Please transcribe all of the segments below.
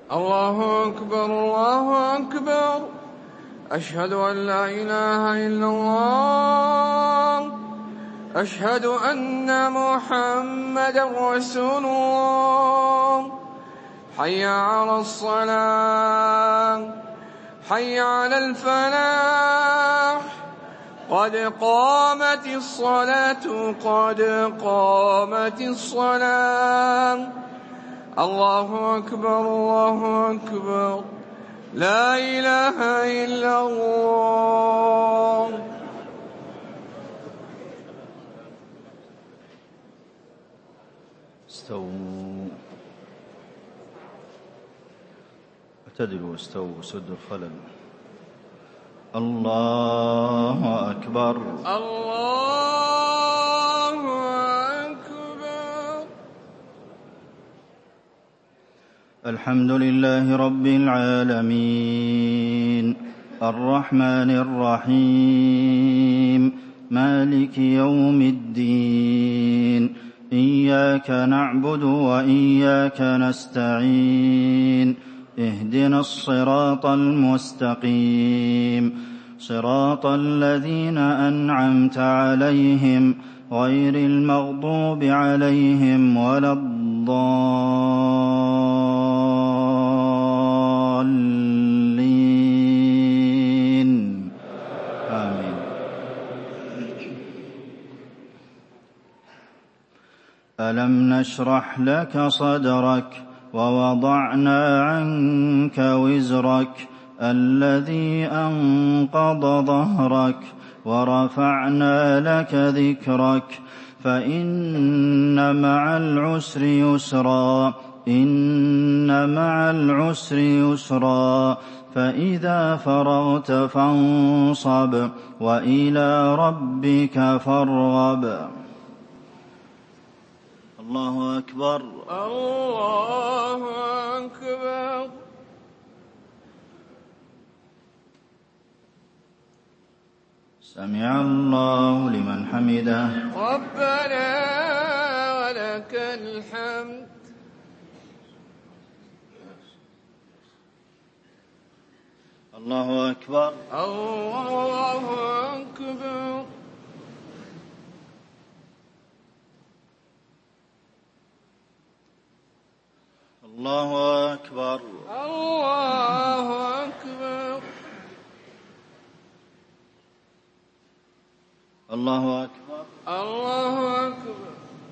الله أكبر الله أكبر. أشهد أن لا إله إلا الله. أشهد أن محمدا رسول الله. حي على الصلاة، حي على الفلاح، قد قامت الصلاة، قد قامت الصلاة. الله أكبر الله أكبر. لا إله إلا الله. استووا، اعتدلوا، استووا، سدوا الخلل. الله أكبر الله أكبر. الحمد لله رب العالمين، الرحمن الرحيم، مالك يوم الدين. إياك نعبد وإياك نستعين. اهدنا الصراط المستقيم، صراط الذين أنعمت عليهم غير المغضوب عليهم ولا الضالين. آمين. ألم نشرح لك صدرك ووضعنا عنك وزرك الذي أنقض ظهرك ورفعنا لك ذكرك فإن مع العسر يسرا، إن مع العسر يسرا. فإذا فرغت فانصب وإلى ربك فارغب. الله أكبر الله أكبر. سمع الله لمن حمده. ربنا ولك الحمد. الله أكبر الله أكبر. الله أكبر الله أكبر. الله أكبر الله أكبر.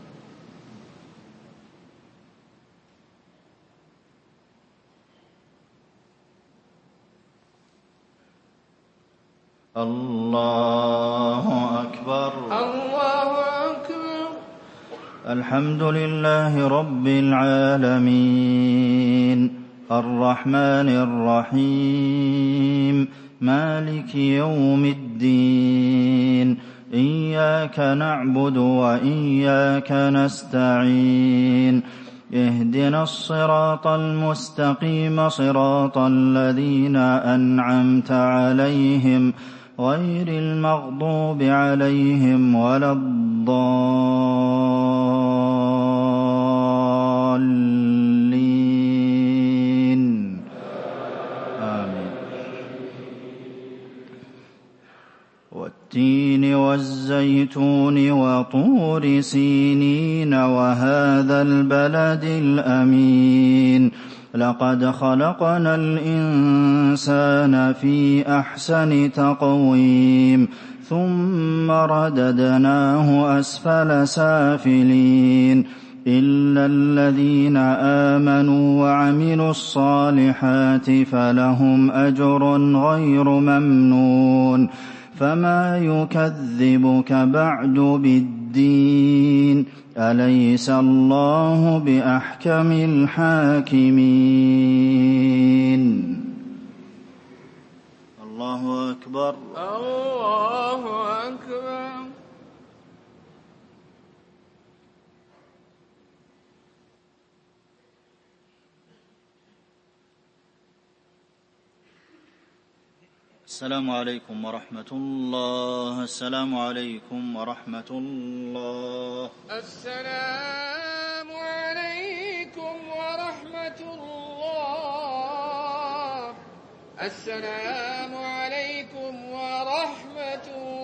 الله أكبر الله أكبر. الحمد لله رب العالمين، الرحمن الرحيم، مالك يوم الدين. إياك نعبد وإياك نستعين. اهدنا الصراط المستقيم، صراط الذين أنعمت عليهم غير المغضوب عليهم ولا الضالين. آمين. والتين والزيتون وطور سينين وهذا البلد الأمين. لقد خلقنا الإنسان في أحسن تقويم ثم رددناه أسفل سافلين إلا الذين آمنوا وعملوا الصالحات فلهم أجر غير ممنون. فما يكذبك بعد بالدين؟ أليس الله بأحكم الحاكمين؟ الله أكبر الله أكبر. السلام عليكم ورحمة الله. السلام عليكم ورحمة الله. السلام عليكم ورحمة الله. السلام عليكم ورحمة الله